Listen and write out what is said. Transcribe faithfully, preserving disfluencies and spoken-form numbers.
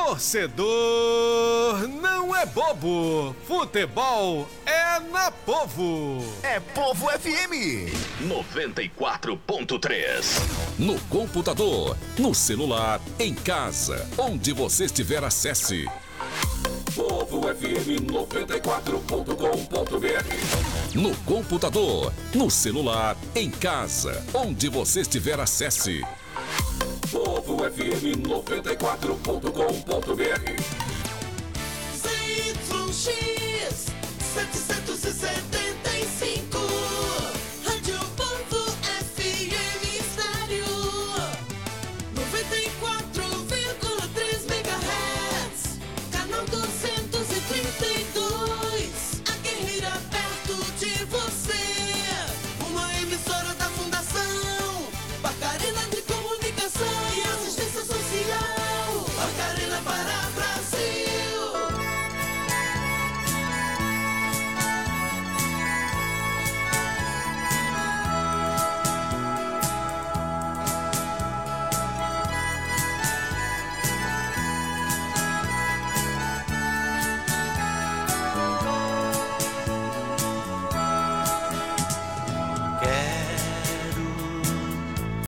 Torcedor não é bobo, futebol é na Povo. É Povo F M noventa e quatro ponto três. No computador, no celular, em casa, onde você estiver, acesse povo f m noventa e quatro ponto com ponto b r. No computador, no celular, em casa, onde você estiver, acesse povo f m noventa e quatro ponto com ponto b r. Z Y X setecentos e sessenta